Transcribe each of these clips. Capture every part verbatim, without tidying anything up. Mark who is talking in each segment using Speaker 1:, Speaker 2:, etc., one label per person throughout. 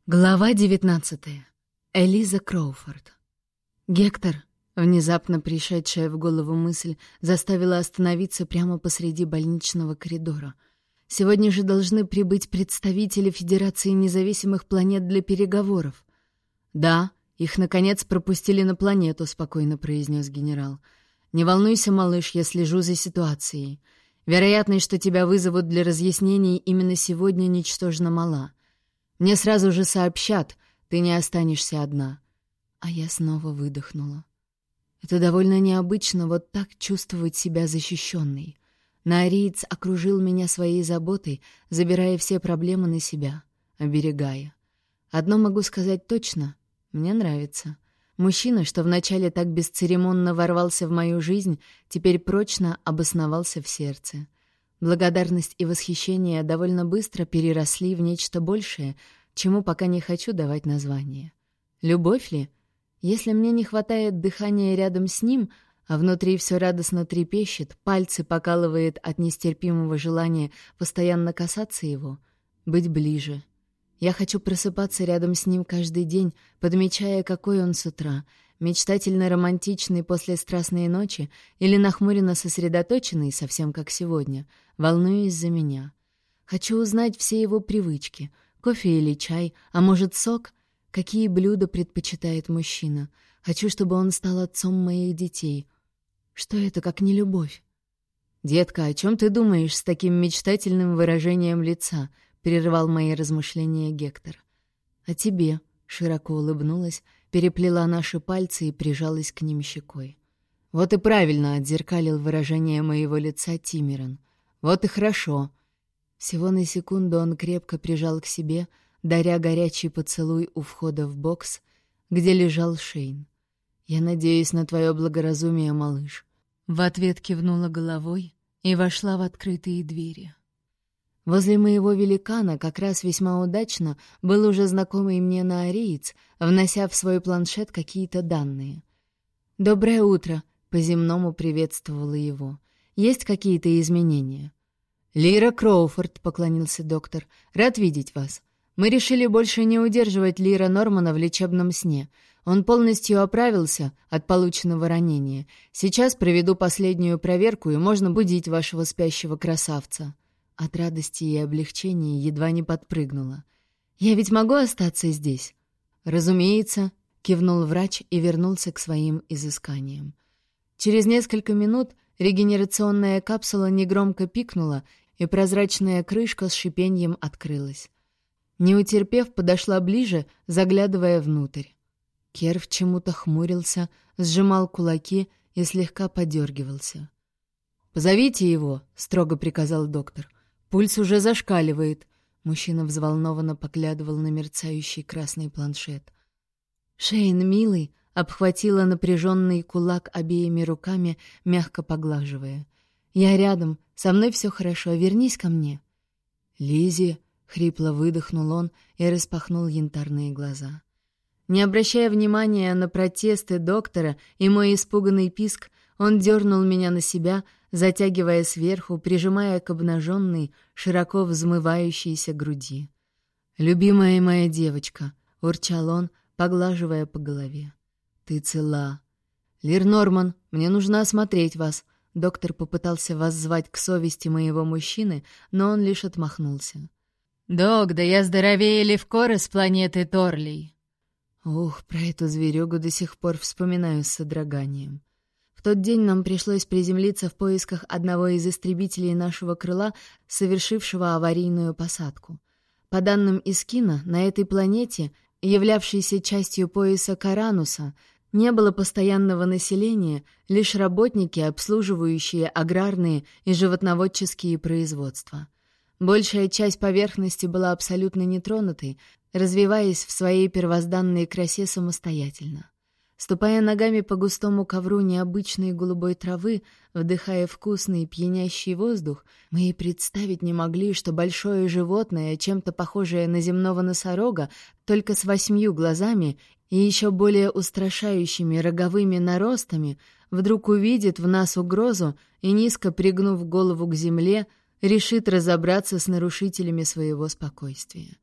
Speaker 1: Глава девятнадцатая. Элиза Кроуфорд. Гектор, внезапно пришедшая в голову мысль, заставила остановиться прямо посреди больничного коридора. Сегодня же должны прибыть представители Федерации независимых планет для переговоров. «Да, их, наконец, пропустили на планету», — спокойно произнес генерал. «Не волнуйся, малыш, я слежу за ситуацией. Вероятность, что тебя вызовут для разъяснений именно сегодня, ничтожно мала. Мне сразу же сообщат, ты не останешься одна». А я снова выдохнула. Это довольно необычно, вот так чувствовать себя защищенной. Наариец окружил меня своей заботой, забирая все проблемы на себя, оберегая. Одно могу сказать точно — мне нравится. Мужчина, что вначале так бесцеремонно ворвался в мою жизнь, теперь прочно обосновался в сердце. Благодарность и восхищение довольно быстро переросли в нечто большее, чему пока не хочу давать название. Любовь ли? Если мне не хватает дыхания рядом с ним, а внутри все радостно трепещет, пальцы покалывает от нестерпимого желания постоянно касаться его, быть ближе. Я хочу просыпаться рядом с ним каждый день, подмечая, какой он с утра, мечтательно-романтичный после страстной ночи или нахмуренно-сосредоточенный, совсем как сегодня, волнуясь за меня. Хочу узнать все его привычки, кофе или чай, а может сок, какие блюда предпочитает мужчина. Хочу, чтобы он стал отцом моих детей. Что это, как не любовь? «Детка, о чем ты думаешь с таким мечтательным выражением лица?» — прервал мои размышления Гектор. «О тебе», — широко улыбнулась, переплела наши пальцы и прижалась к ним щекой. «Вот и правильно», — отзеркалил выражение моего лица Тимиран. «Вот и хорошо». Всего на секунду он крепко прижал к себе, даря горячий поцелуй у входа в бокс, где лежал Шейн. «Я надеюсь на твое благоразумие, малыш». В ответ кивнула головой и вошла в открытые двери. Возле моего великана как раз весьма удачно был уже знакомый мне наариец, внося в свой планшет какие-то данные. «Доброе утро», — по-земному приветствовала его. «Есть какие-то изменения?» «Лира Кроуфорд», — поклонился доктор, — «рад видеть вас. Мы решили больше не удерживать Лира Нормана в лечебном сне. Он полностью оправился от полученного ранения. Сейчас проведу последнюю проверку, и можно будить вашего спящего красавца». От радости и облегчения едва не подпрыгнула. «Я ведь могу остаться здесь?» «Разумеется», — кивнул врач и вернулся к своим изысканиям. Через несколько минут регенерационная капсула негромко пикнула, и прозрачная крышка с шипением открылась. Не утерпев, подошла ближе, заглядывая внутрь. Керв чему-то хмурился, сжимал кулаки и слегка подергивался. «Позовите его», — строго приказал доктор. «Пульс уже зашкаливает». Мужчина взволнованно поглядывал на мерцающий красный планшет. «Шейн, милый», — обхватила напряженный кулак обеими руками, мягко поглаживая. «Я рядом, со мной все хорошо, вернись ко мне». «Лиззи», — хрипло выдохнул он и распахнул янтарные глаза. Не обращая внимания на протесты доктора и мой испуганный писк, он дернул меня на себя, затягивая сверху, прижимая к обнаженной, широко взмывающейся груди. «Любимая моя девочка», — урчал он, поглаживая по голове. «Ты цела». «Лир Норман, мне нужно осмотреть вас». Доктор попытался воззвать к совести моего мужчины, но он лишь отмахнулся. «Док, да я здоровее Левкора с планеты Торлей». Ух, про эту зверюгу до сих пор вспоминаю с содроганием. В тот день нам пришлось приземлиться в поисках одного из истребителей нашего крыла, совершившего аварийную посадку. По данным Искина, на этой планете, являвшейся частью пояса Карануса, не было постоянного населения, лишь работники, обслуживающие аграрные и животноводческие производства. Большая часть поверхности была абсолютно нетронутой, развиваясь в своей первозданной красе самостоятельно. Ступая ногами по густому ковру необычной голубой травы, вдыхая вкусный пьянящий воздух, мы и представить не могли, что большое животное, чем-то похожее на земного носорога, только с восьмью глазами и еще более устрашающими роговыми наростами, вдруг увидит в нас угрозу и, низко пригнув голову к земле, решит разобраться с нарушителями своего спокойствия.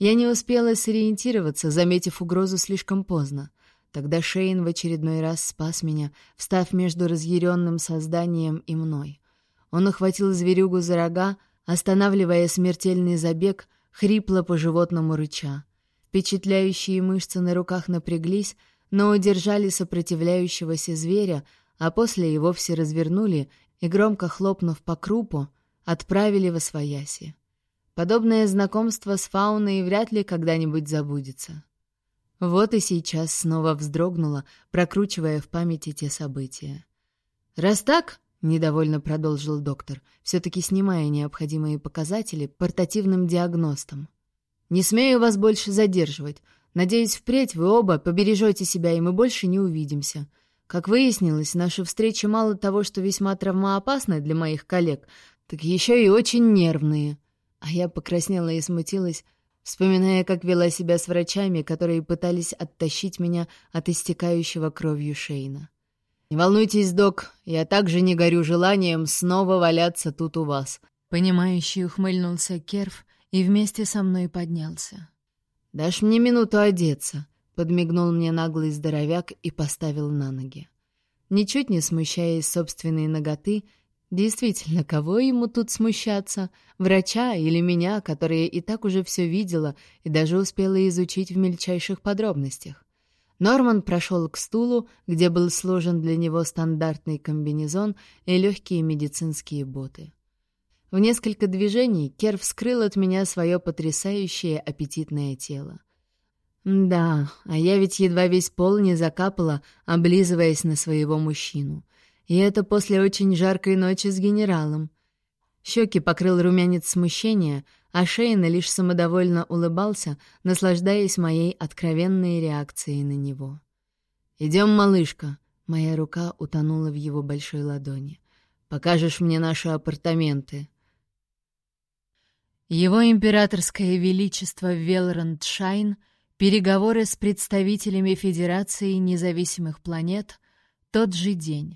Speaker 1: Я не успела сориентироваться, заметив угрозу слишком поздно. Тогда Шейн в очередной раз спас меня, встав между разъяренным созданием и мной. Он ухватил зверюгу за рога, останавливая смертельный забег, хрипло по животному рыча. Впечатляющие мышцы на руках напряглись, но удержали сопротивляющегося зверя, а после и вовсе развернули и, громко хлопнув по крупу, отправили восвояси. Подобное знакомство с фауной вряд ли когда-нибудь забудется. Вот и сейчас снова вздрогнула, прокручивая в памяти те события. «Раз так, — недовольно продолжил доктор, все-таки снимая необходимые показатели портативным диагностом, — не смею вас больше задерживать. Надеюсь, впредь вы оба побережете себя, и мы больше не увидимся. Как выяснилось, наши встречи мало того, что весьма травмоопасны для моих коллег, так еще и очень нервные». А я покраснела и смутилась, вспоминая, как вела себя с врачами, которые пытались оттащить меня от истекающего кровью Шейна. «Не волнуйтесь, док, я также не горю желанием снова валяться тут у вас», — понимающий ухмыльнулся Керф и вместе со мной поднялся. «Дашь мне минуту одеться», — подмигнул мне наглый здоровяк и поставил на ноги. Ничуть не смущаясь собственной наготы, действительно, кого ему тут смущаться? Врача или меня, которая и так уже все видела и даже успела изучить в мельчайших подробностях? Норман прошел к стулу, где был сложен для него стандартный комбинезон и легкие медицинские боты. В несколько движений Керф скрыл от меня свое потрясающее аппетитное тело. Да, а я ведь едва весь пол не закапала, облизываясь на своего мужчину. И это после очень жаркой ночи с генералом. Щеки покрыл румянец смущения, а Шейн лишь самодовольно улыбался, наслаждаясь моей откровенной реакцией на него. «Идем, малышка», — моя рука утонула в его большой ладони. «Покажешь мне наши апартаменты». Его императорское величество Велранд Шайн, переговоры с представителями Федерации независимых планет, тот же день.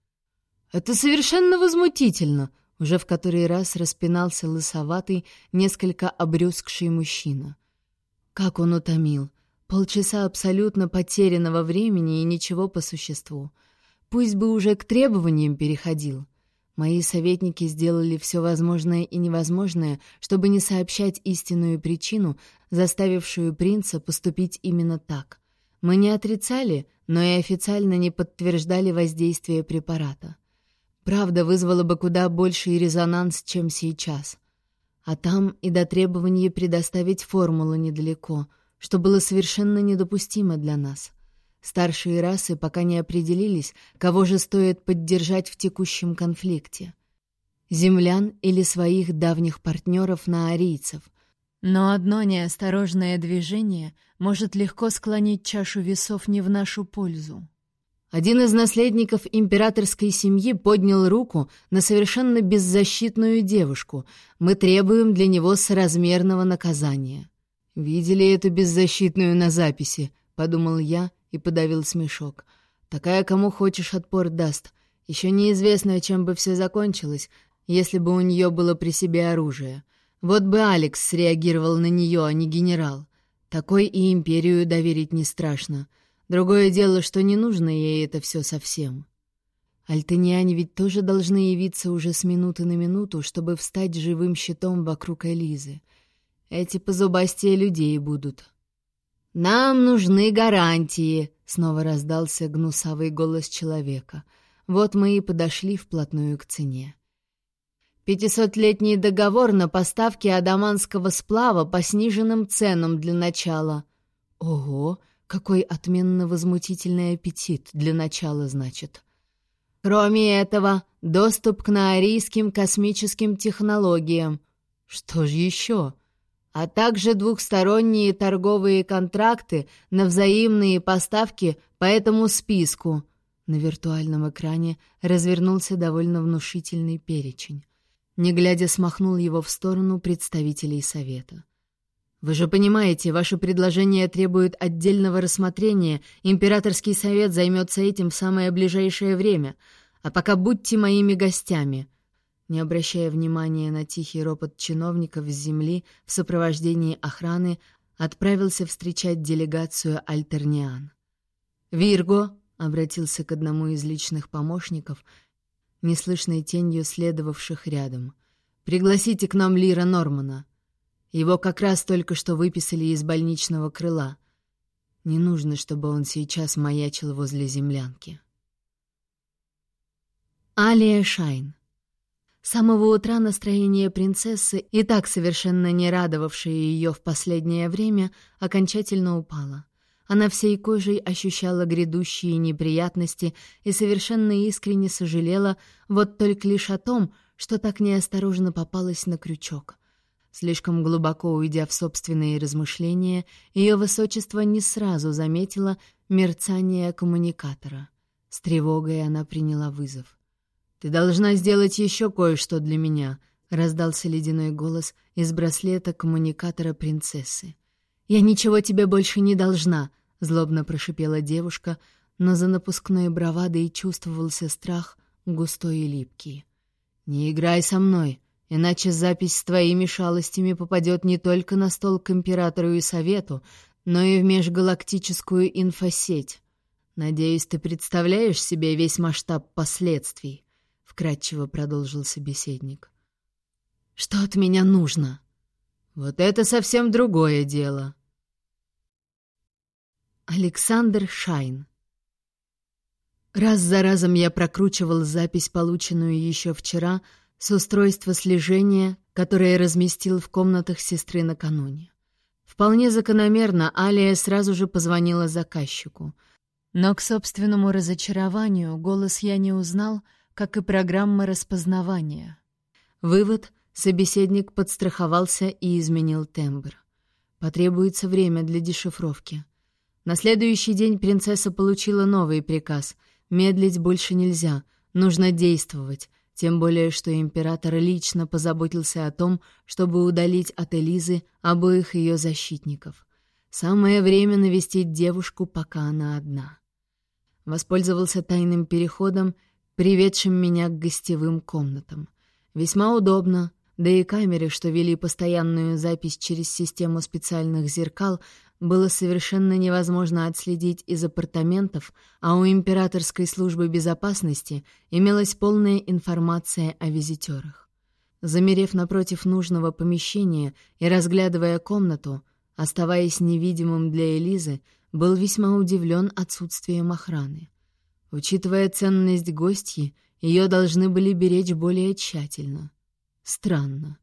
Speaker 1: «Это совершенно возмутительно!» — уже в который раз распинался лысоватый, несколько обрюзгший мужчина. Как он утомил! Полчаса абсолютно потерянного времени и ничего по существу. Пусть бы уже к требованиям переходил. Мои советники сделали все возможное и невозможное, чтобы не сообщать истинную причину, заставившую принца поступить именно так. Мы не отрицали, но и официально не подтверждали воздействие препарата. Правда вызвала бы куда больший резонанс, чем сейчас. А там и до требования предоставить формулу недалеко, что было совершенно недопустимо для нас. Старшие расы пока не определились, кого же стоит поддержать в текущем конфликте. Землян или своих давних партнеров наорийцев. Но одно неосторожное движение может легко склонить чашу весов не в нашу пользу. Один из наследников императорской семьи поднял руку на совершенно беззащитную девушку. Мы требуем для него соразмерного наказания. «Видели эту беззащитную на записи?» — подумал я и подавил смешок. «Такая, кому хочешь, отпор даст. Еще неизвестно, чем бы все закончилось, если бы у нее было при себе оружие. Вот бы Алекс среагировал на нее, а не генерал. Такой и империю доверить не страшно. Другое дело, что не нужно ей это все совсем. Альтениане ведь тоже должны явиться уже с минуты на минуту, чтобы встать живым щитом вокруг Элизы. Эти позубастие людей будут. «Нам нужны гарантии», — снова раздался гнусавый голос человека. Вот мы и подошли вплотную к цене. «Пятисотлетний договор на поставки адаманского сплава по сниженным ценам для начала». «Ого!» Какой отменно возмутительный аппетит для начала, значит. Кроме этого, доступ к наорийским космическим технологиям. Что же еще? А также двухсторонние торговые контракты на взаимные поставки по этому списку. На виртуальном экране развернулся довольно внушительный перечень. Не глядя, смахнул его в сторону представителей совета. «Вы же понимаете, ваше предложение требует отдельного рассмотрения, императорский совет займется этим в самое ближайшее время, а пока будьте моими гостями». Не обращая внимания на тихий ропот чиновников с земли, в сопровождении охраны отправился встречать делегацию Альтерниан. «Вирго!» — обратился к одному из личных помощников, неслышной тенью следовавших рядом. «Пригласите к нам Лира Нормана. Его как раз только что выписали из больничного крыла. Не нужно, чтобы он сейчас маячил возле землянки». Алия Шайн. С самого утра настроение принцессы, и так совершенно не радовавшее ее в последнее время, окончательно упало. Она всей кожей ощущала грядущие неприятности и совершенно искренне сожалела вот только лишь о том, что так неосторожно попалась на крючок. Слишком глубоко уйдя в собственные размышления, ее высочество не сразу заметило мерцание коммуникатора. С тревогой она приняла вызов. «Ты должна сделать еще кое-что для меня», — раздался ледяной голос из браслета коммуникатора принцессы. «Я ничего тебе больше не должна», — злобно прошипела девушка, но за напускной бравадой чувствовался страх, густой и липкий. «Не играй со мной, иначе запись с твоими шалостями попадет не только на стол к императору и совету, но и в межгалактическую инфосеть. Надеюсь, ты представляешь себе весь масштаб последствий?» — вкратчиво продолжил собеседник. «Что от меня нужно?» «Вот это совсем другое дело». Александр Шайн. Раз за разом я прокручивал запись, полученную еще вчера, с устройства слежения, которое разместил в комнатах сестры накануне. Вполне закономерно Алия сразу же позвонила заказчику. Но к собственному разочарованию голос я не узнал, как и программа распознавания. Вывод: собеседник подстраховался и изменил тембр. Потребуется время для дешифровки. На следующий день принцесса получила новый приказ. Медлить больше нельзя, нужно действовать, тем более что император лично позаботился о том, чтобы удалить от Элизы обоих ее защитников. Самое время навестить девушку, пока она одна. Воспользовался тайным переходом, приведшим меня к гостевым комнатам. Весьма удобно, да и камеры, что вели постоянную запись через систему специальных зеркал, было совершенно невозможно отследить из апартаментов, а у императорской службы безопасности имелась полная информация о визитерах. Замерев напротив нужного помещения и разглядывая комнату, оставаясь невидимым для Элизы, был весьма удивлен отсутствием охраны. Учитывая ценность гостьи, ее должны были беречь более тщательно. Странно.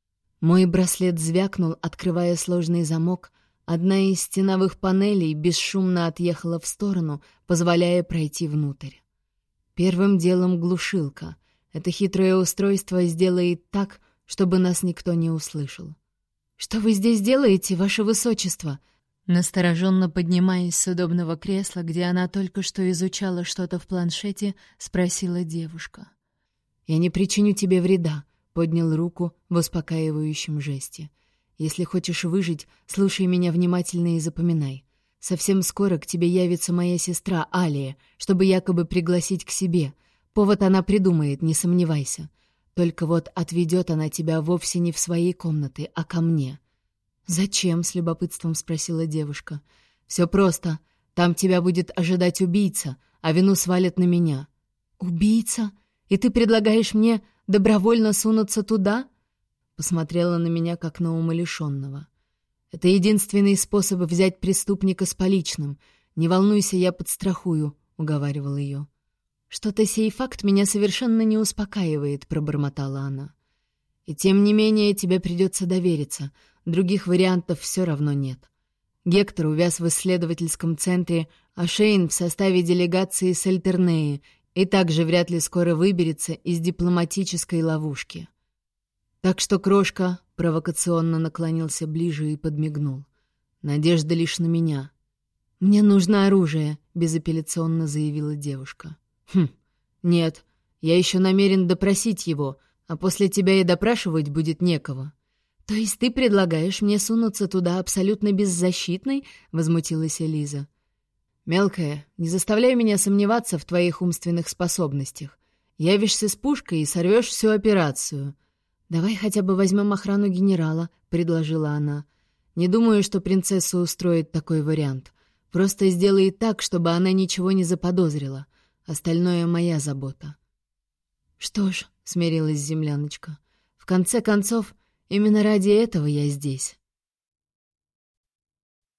Speaker 1: Мой браслет звякнул, открывая сложный замок. Одна из стеновых панелей бесшумно отъехала в сторону, позволяя пройти внутрь. Первым делом глушилка. Это хитрое устройство сделает так, чтобы нас никто не услышал. «Что вы здесь делаете, ваше высочество?» Настороженно поднимаясь с удобного кресла, где она только что изучала что-то в планшете, спросила девушка. «Я не причиню тебе вреда», — поднял руку в успокаивающем жесте. «Если хочешь выжить, слушай меня внимательно и запоминай. Совсем скоро к тебе явится моя сестра Алия, чтобы якобы пригласить к себе. Повод она придумает, не сомневайся. Только вот отведет она тебя вовсе не в свои комнаты, а ко мне». «Зачем?» — с любопытством спросила девушка. «Все просто. Там тебя будет ожидать убийца, а вину свалят на меня». «Убийца? И ты предлагаешь мне добровольно сунуться туда?» Посмотрела на меня, как на умалишенного. «Это единственный способ взять преступника с поличным. Не волнуйся, я подстрахую», — уговаривал ее. «Что-то сей факт меня совершенно не успокаивает», — пробормотала она. «И тем не менее тебе придется довериться. Других вариантов все равно нет. Гектор увяз в исследовательском центре, а Шейн в составе делегации с Альтернеи и также вряд ли скоро выберется из дипломатической ловушки. Так что крошка провокационно наклонился ближе и подмигнул. Надежда лишь на меня. «Мне нужно оружие», — безапелляционно заявила девушка. «Хм, нет, я еще намерен допросить его, а после тебя и допрашивать будет некого». «То есть ты предлагаешь мне сунуться туда абсолютно беззащитной?» — возмутилась Элиза. «Мелкая, не заставляй меня сомневаться в твоих умственных способностях. Явишься с пушкой и сорвешь всю операцию». «Давай хотя бы возьмем охрану генерала», — предложила она. «Не думаю, что принцессу устроит такой вариант. Просто сделай так, чтобы она ничего не заподозрила. Остальное моя забота». «Что ж», — смирилась земляночка, — «в конце концов, именно ради этого я здесь».